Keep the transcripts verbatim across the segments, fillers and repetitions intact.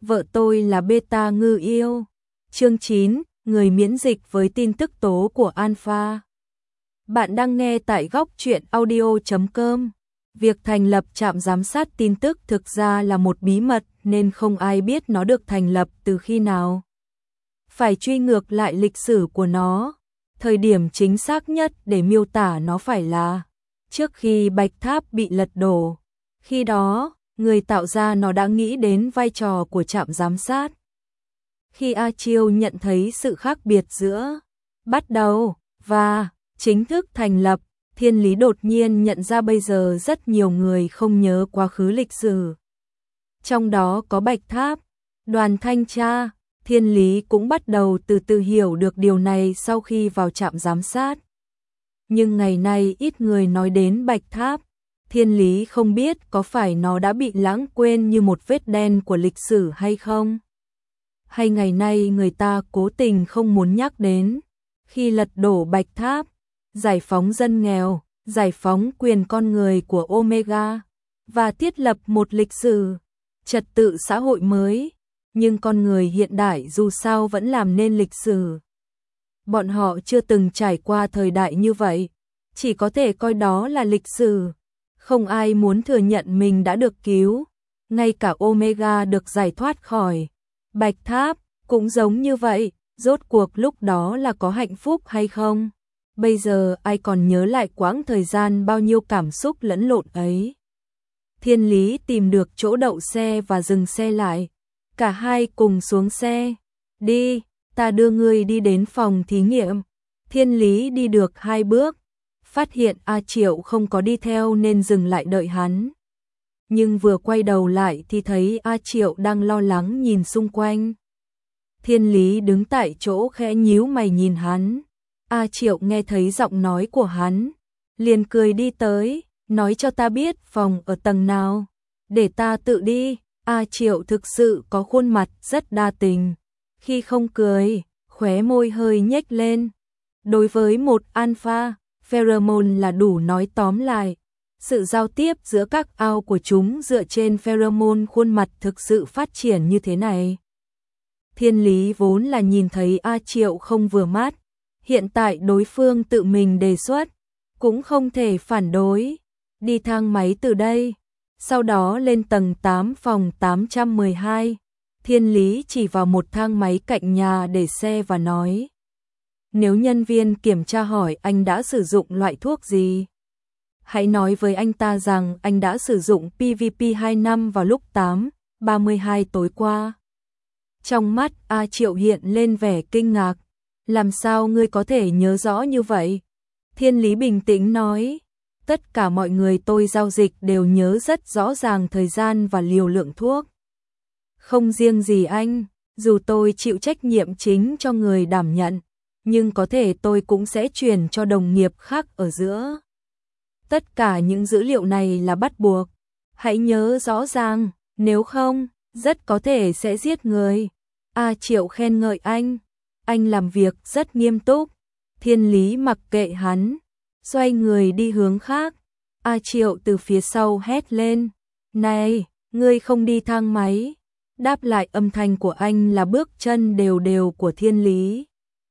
Vợ tôi là beta ngư yêu. Chương chín, người miễn dịch với tin tức tố của Alpha. Bạn đang nghe tại góc truyện audio chấm com. Việc thành lập trạm giám sát tin tức thực ra là một bí mật nên không ai biết nó được thành lập từ khi nào. Phải truy ngược lại lịch sử của nó. Thời điểm chính xác nhất để miêu tả nó phải là trước khi Bạch Tháp bị lật đổ. Khi đó, người tạo ra nó đã nghĩ đến vai trò của trạm giám sát. Khi A Chiêu nhận thấy sự khác biệt giữa bắt đầu và chính thức thành lập, Thiên Lý đột nhiên nhận ra bây giờ rất nhiều người không nhớ quá khứ lịch sử. Trong đó có Bạch Tháp, Đoàn thanh tra. Thiên Lý cũng bắt đầu từ từ hiểu được điều này sau khi vào trạm giám sát. Nhưng ngày nay ít người nói đến Bạch Tháp. Thiên Lý không biết có phải nó đã bị lãng quên như một vết đen của lịch sử hay không? Hay ngày nay người ta cố tình không muốn nhắc đến. Khi lật đổ Bạch Tháp, giải phóng dân nghèo, giải phóng quyền con người của Omega, và thiết lập một lịch sử, trật tự xã hội mới. Nhưng con người hiện đại dù sao vẫn làm nên lịch sử. Bọn họ chưa từng trải qua thời đại như vậy, chỉ có thể coi đó là lịch sử. Không ai muốn thừa nhận mình đã được cứu, ngay cả Omega được giải thoát khỏi. Bạch Tháp cũng giống như vậy, rốt cuộc lúc đó là có hạnh phúc hay không? Bây giờ ai còn nhớ lại quãng thời gian bao nhiêu cảm xúc lẫn lộn ấy? Thiên Lý tìm được chỗ đậu xe và dừng xe lại. Cả hai cùng xuống xe. Đi, ta đưa ngươi đi đến phòng thí nghiệm. Thiên Lý đi được hai bước, phát hiện A Triệu không có đi theo nên dừng lại đợi hắn. Nhưng vừa quay đầu lại thì thấy A Triệu đang lo lắng nhìn xung quanh. Thiên Lý đứng tại chỗ khẽ nhíu mày nhìn hắn. A Triệu nghe thấy giọng nói của hắn, liền cười đi tới, nói cho ta biết phòng ở tầng nào, để ta tự đi. A Triệu thực sự có khuôn mặt rất đa tình, khi không cười, khóe môi hơi nhếch lên. Đối với một alpha, pheromone là đủ nói tóm lại. Sự giao tiếp giữa các ao của chúng dựa trên pheromone khuôn mặt thực sự phát triển như thế này. Thiên Lý vốn là nhìn thấy A Triệu không vừa mắt, hiện tại đối phương tự mình đề xuất, cũng không thể phản đối. Đi thang máy từ đây, sau đó lên tầng tám phòng tám trăm mười hai. Thiên Lý chỉ vào một thang máy cạnh nhà để xe và nói: nếu nhân viên kiểm tra hỏi anh đã sử dụng loại thuốc gì, hãy nói với anh ta rằng anh đã sử dụng P V P hai năm vào lúc tám ba mươi hai tối qua. Trong mắt A Triệu hiện lên vẻ kinh ngạc. Làm sao ngươi có thể nhớ rõ như vậy? Thiên Lý bình tĩnh nói: tất cả mọi người tôi giao dịch đều nhớ rất rõ ràng thời gian và liều lượng thuốc. Không riêng gì anh, dù tôi chịu trách nhiệm chính cho người đảm nhận, nhưng có thể tôi cũng sẽ truyền cho đồng nghiệp khác ở giữa. Tất cả những dữ liệu này là bắt buộc. Hãy nhớ rõ ràng, nếu không, rất có thể sẽ giết người. A Triệu khen ngợi anh. Anh làm việc rất nghiêm túc. Thiên Lý mặc kệ hắn, xoay người đi hướng khác. A Triệu từ phía sau hét lên: này, ngươi không đi thang máy. Đáp lại âm thanh của anh là bước chân đều đều của Thiên Lý.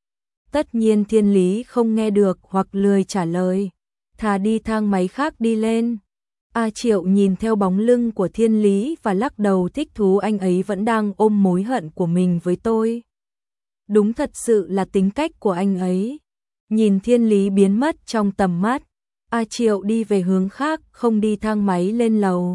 Tất nhiên Thiên Lý không nghe được hoặc lười trả lời. Thà đi thang máy khác đi lên. A Triệu nhìn theo bóng lưng của Thiên Lý và lắc đầu thích thú, anh ấy vẫn đang ôm mối hận của mình với tôi. Đúng thật sự là tính cách của anh ấy. Nhìn Thiên Lý biến mất trong tầm mắt, A Triệu đi về hướng khác, không đi thang máy lên lầu.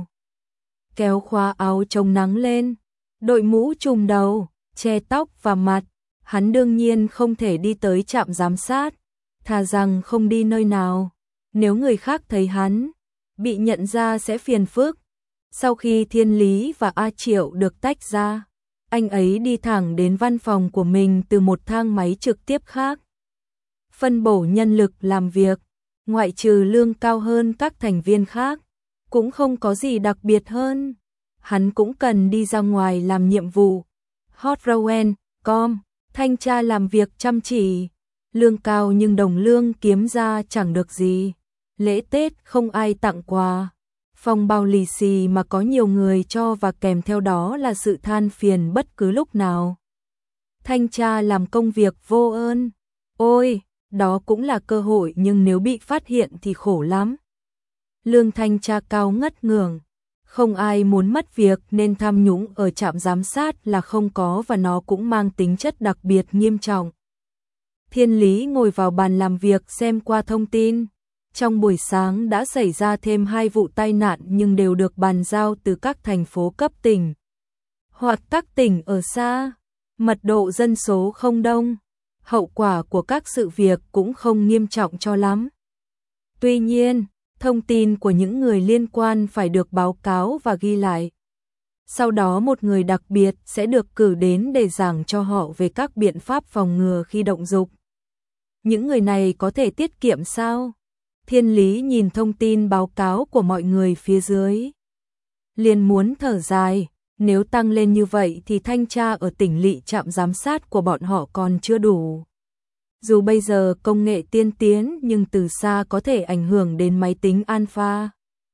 Kéo khóa áo chống nắng lên, đội mũ trùm đầu, che tóc và mặt. Hắn đương nhiên không thể đi tới trạm giám sát, thà rằng không đi nơi nào. Nếu người khác thấy hắn bị nhận ra sẽ phiền phức. Sau khi Thiên Lý và A Triệu được tách ra, anh ấy đi thẳng đến văn phòng của mình từ một thang máy trực tiếp khác. Phân bổ nhân lực làm việc, ngoại trừ lương cao hơn các thành viên khác, cũng không có gì đặc biệt hơn. Hắn cũng cần đi ra ngoài làm nhiệm vụ. Hotrowen, com, thanh tra làm việc chăm chỉ, lương cao nhưng đồng lương kiếm ra chẳng được gì. Lễ Tết không ai tặng quà, Phong bao lì xì mà có nhiều người cho và kèm theo đó là sự than phiền bất cứ lúc nào. Thanh tra làm công việc vô ơn. Ôi, đó cũng là cơ hội nhưng nếu bị phát hiện thì khổ lắm. Lương thanh tra cao ngất ngưởng. Không ai muốn mất việc nên tham nhũng ở trạm giám sát là không có và nó cũng mang tính chất đặc biệt nghiêm trọng. Thiên Lý ngồi vào bàn làm việc xem qua thông tin. Trong buổi sáng đã xảy ra thêm hai vụ tai nạn nhưng đều được bàn giao từ các thành phố cấp tỉnh hoặc các tỉnh ở xa, mật độ dân số không đông, hậu quả của các sự việc cũng không nghiêm trọng cho lắm. Tuy nhiên, thông tin của những người liên quan phải được báo cáo và ghi lại. Sau đó một người đặc biệt sẽ được cử đến để giảng cho họ về các biện pháp phòng ngừa khi động dục. Những người này có thể tiết kiệm sao? Thiên Lý nhìn thông tin báo cáo của mọi người phía dưới. Liền muốn thở dài, nếu tăng lên như vậy thì thanh tra ở tỉnh lỵ trạm giám sát của bọn họ còn chưa đủ. Dù bây giờ công nghệ tiên tiến nhưng từ xa có thể ảnh hưởng đến máy tính Alpha.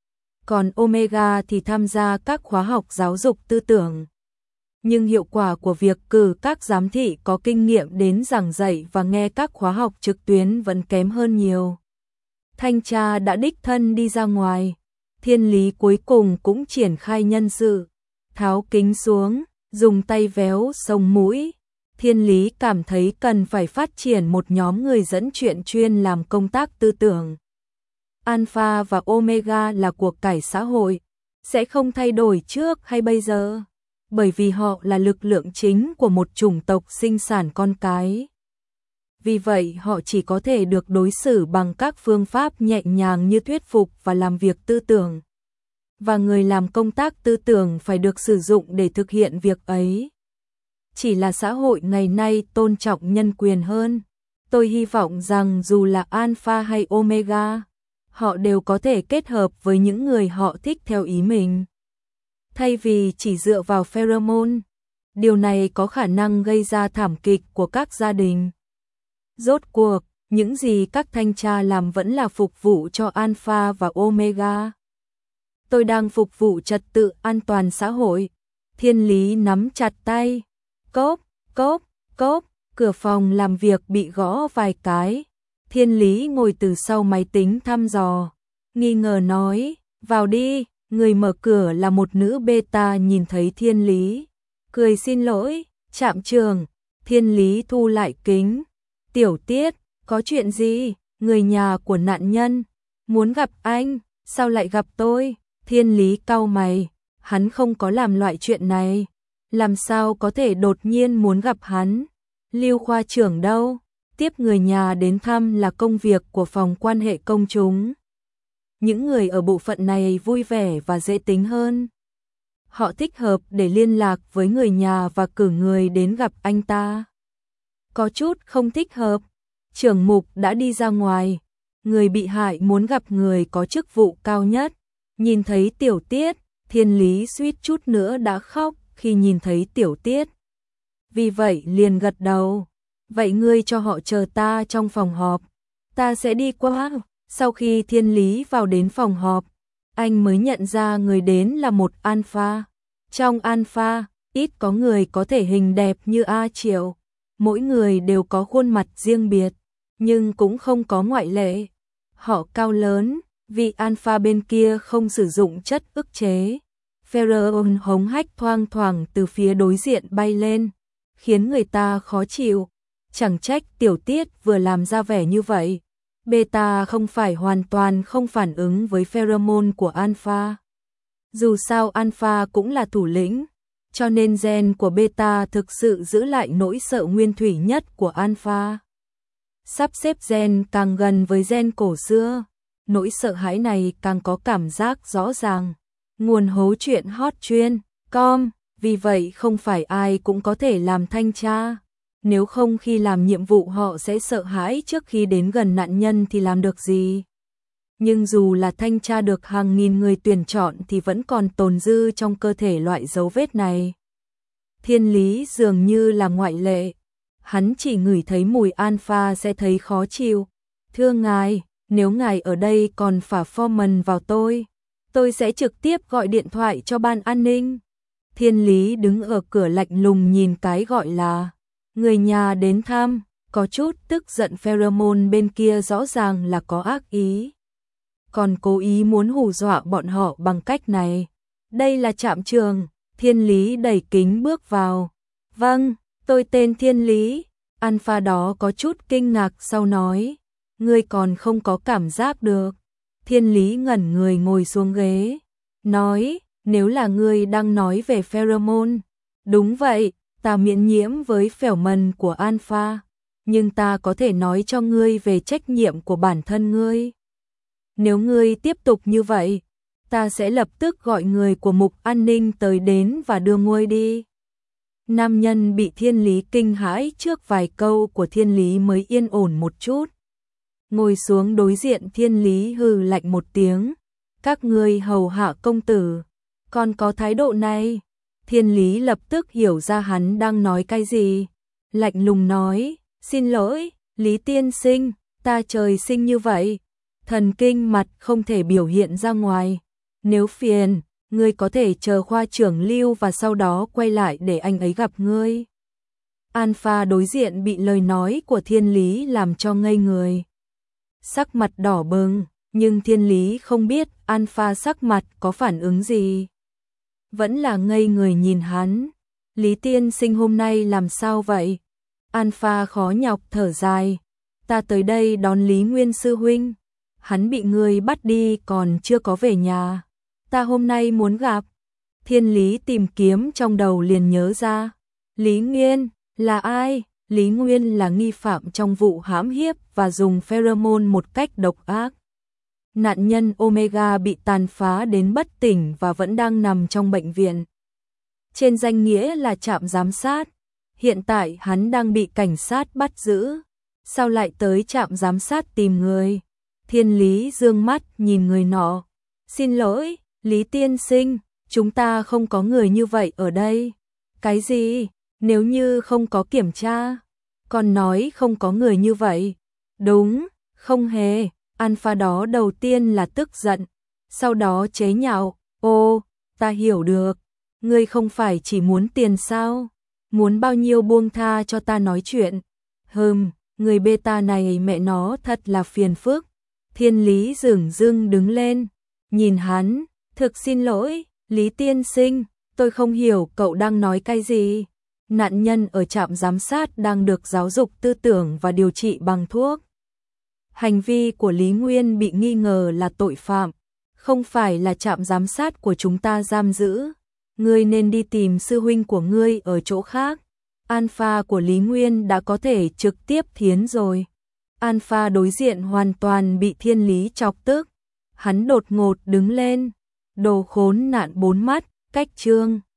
Còn Omega thì tham gia các khóa học giáo dục tư tưởng. Nhưng hiệu quả của việc cử các giám thị có kinh nghiệm đến giảng dạy và nghe các khóa học trực tuyến vẫn kém hơn nhiều. Thanh tra đã đích thân đi ra ngoài. Thiên Lý cuối cùng cũng triển khai nhân sự. Tháo kính xuống, dùng tay véo sống mũi. Thiên Lý cảm thấy cần phải phát triển một nhóm người dẫn chuyện chuyên làm công tác tư tưởng. Alpha và Omega là cuộc cải xã hội, sẽ không thay đổi trước hay bây giờ, bởi vì họ là lực lượng chính của một chủng tộc sinh sản con cái. Vì vậy họ chỉ có thể được đối xử bằng các phương pháp nhẹ nhàng như thuyết phục và làm việc tư tưởng. Và người làm công tác tư tưởng phải được sử dụng để thực hiện việc ấy. Chỉ là xã hội ngày nay tôn trọng nhân quyền hơn. Tôi hy vọng rằng dù là Alpha hay Omega, họ đều có thể kết hợp với những người họ thích theo ý mình. Thay vì chỉ dựa vào pheromone, điều này có khả năng gây ra thảm kịch của các gia đình. Rốt cuộc, những gì các thanh tra làm vẫn là phục vụ cho Alpha và Omega. Tôi đang phục vụ trật tự an toàn xã hội. Thiên Lý nắm chặt tay. Cốp, cốp, cốp, cửa phòng làm việc bị gõ vài cái. Thiên Lý ngồi từ sau máy tính thăm dò. Nghi ngờ nói, vào đi. Người mở cửa là một nữ beta nhìn thấy Thiên Lý. Cười xin lỗi, trạm trường. Thiên Lý thu lại kính. Tiểu Tiết, có chuyện gì? Người nhà của nạn nhân muốn gặp anh, sao lại gặp tôi? Thiên Lý cau mày, hắn không có làm loại chuyện này. Làm sao có thể đột nhiên muốn gặp hắn? Lưu khoa trưởng đâu? Tiếp người nhà đến thăm là công việc của phòng quan hệ công chúng. Những người ở bộ phận này vui vẻ và dễ tính hơn. Họ thích hợp để liên lạc với người nhà và cử người đến gặp anh ta. Có chút không thích hợp. Trưởng mục đã đi ra ngoài. Người bị hại muốn gặp người có chức vụ cao nhất. Nhìn thấy Tiểu Tiết, Thiên Lý suýt chút nữa đã khóc khi nhìn thấy Tiểu Tiết. Vì vậy liền gật đầu. Vậy ngươi cho họ chờ ta trong phòng họp. Ta sẽ đi qua. Sau khi Thiên Lý vào đến phòng họp, anh mới nhận ra người đến là một Alpha. Trong Alpha, ít có người có thể hình đẹp như A Triệu. Mỗi người đều có khuôn mặt riêng biệt, nhưng cũng không có ngoại lệ. Họ cao lớn, vì Alpha bên kia không sử dụng chất ức chế. Pheromone hống hách thoang thoảng từ phía đối diện bay lên, khiến người ta khó chịu. Chẳng trách Tiểu Tiết vừa làm ra vẻ như vậy. Beta không phải hoàn toàn không phản ứng với pheromone của Alpha. Dù sao Alpha cũng là thủ lĩnh, cho nên gen của Beta thực sự giữ lại nỗi sợ nguyên thủy nhất của Alpha. Sắp xếp gen càng gần với gen cổ xưa, nỗi sợ hãi này càng có cảm giác rõ ràng. Nguồn hố chuyện hot chuyên com, vì vậy không phải ai cũng có thể làm thanh tra. Nếu không khi làm nhiệm vụ họ sẽ sợ hãi trước khi đến gần nạn nhân thì làm được gì. Nhưng dù là thanh tra được hàng nghìn người tuyển chọn thì vẫn còn tồn dư trong cơ thể loại dấu vết này. Thiên Lý dường như là ngoại lệ. Hắn chỉ ngửi thấy mùi Alpha sẽ thấy khó chịu. Thưa ngài, nếu ngài ở đây còn phả Foreman vào tôi, tôi sẽ trực tiếp gọi điện thoại cho ban an ninh. Thiên Lý đứng ở cửa lạnh lùng nhìn cái gọi là người nhà đến thăm, có chút tức giận. Pheromone bên kia rõ ràng là có ác ý, còn cố ý muốn hù dọa bọn họ bằng cách này. Đây là trạm trường. Thiên Lý đẩy kính bước vào. Vâng, tôi tên Thiên Lý. Alpha đó có chút kinh ngạc sau nói, ngươi còn không có cảm giác được. Thiên Lý ngẩn người ngồi xuống ghế, nói, nếu là ngươi đang nói về pheromone. Đúng vậy, ta miễn nhiễm với phẻo mần của Alpha, nhưng ta có thể nói cho ngươi về trách nhiệm của bản thân ngươi. Nếu ngươi tiếp tục như vậy, ta sẽ lập tức gọi người của mục an ninh tới đến và đưa ngươi đi. Nam nhân bị Thiên Lý kinh hãi trước vài câu của Thiên Lý mới yên ổn một chút. Ngồi xuống đối diện Thiên Lý hừ lạnh một tiếng, các ngươi hầu hạ công tử, còn có thái độ này. Thiên Lý lập tức hiểu ra hắn đang nói cái gì, lạnh lùng nói, xin lỗi, Lý tiên sinh, ta trời sinh như vậy, thần kinh mặt không thể biểu hiện ra ngoài. Nếu phiền, ngươi có thể chờ khoa trưởng lưu và sau đó quay lại để anh ấy gặp ngươi. Alpha đối diện bị lời nói của Thiên Lý làm cho ngây người, sắc mặt đỏ bừng, nhưng Thiên Lý không biết Alpha sắc mặt có phản ứng gì, vẫn là ngây người nhìn hắn. Lý tiên sinh hôm nay làm sao vậy? Alpha khó nhọc thở dài, ta tới đây đón Lý Nguyên sư huynh, hắn bị người bắt đi còn chưa có về nhà, ta hôm nay muốn gặp. Thiên Lý tìm kiếm trong đầu liền nhớ ra, Lý Nguyên là ai? Lý Nguyên là nghi phạm trong vụ hãm hiếp và dùng pheromone một cách độc ác. Nạn nhân Omega bị tàn phá đến bất tỉnh và vẫn đang nằm trong bệnh viện. Trên danh nghĩa là trạm giám sát, hiện tại hắn đang bị cảnh sát bắt giữ. Sao lại tới trạm giám sát tìm người? Thiên Lý dương mắt nhìn người nọ. Xin lỗi, Lý tiên sinh, chúng ta không có người như vậy ở đây. Cái gì? Nếu như không có kiểm tra, còn nói không có người như vậy. Đúng, không hề. Alpha đó đầu tiên là tức giận, sau đó chế nhạo, ô, ta hiểu được, ngươi không phải chỉ muốn tiền sao? Muốn bao nhiêu buông tha cho ta nói chuyện. Hừm, người beta này mẹ nó thật là phiền phức. Thiên Lý dửng dưng đứng lên, nhìn hắn, thực xin lỗi, Lý tiên sinh, tôi không hiểu cậu đang nói cái gì. Nạn nhân ở trạm giám sát đang được giáo dục tư tưởng và điều trị bằng thuốc. Hành vi của Lý Nguyên bị nghi ngờ là tội phạm, không phải là trạm giám sát của chúng ta giam giữ. Ngươi nên đi tìm sư huynh của ngươi ở chỗ khác. Alpha của Lý Nguyên đã có thể trực tiếp thiến rồi. Alpha đối diện hoàn toàn bị Thiên Lý chọc tức. Hắn đột ngột đứng lên. Đồ khốn nạn bốn mắt, cách trương.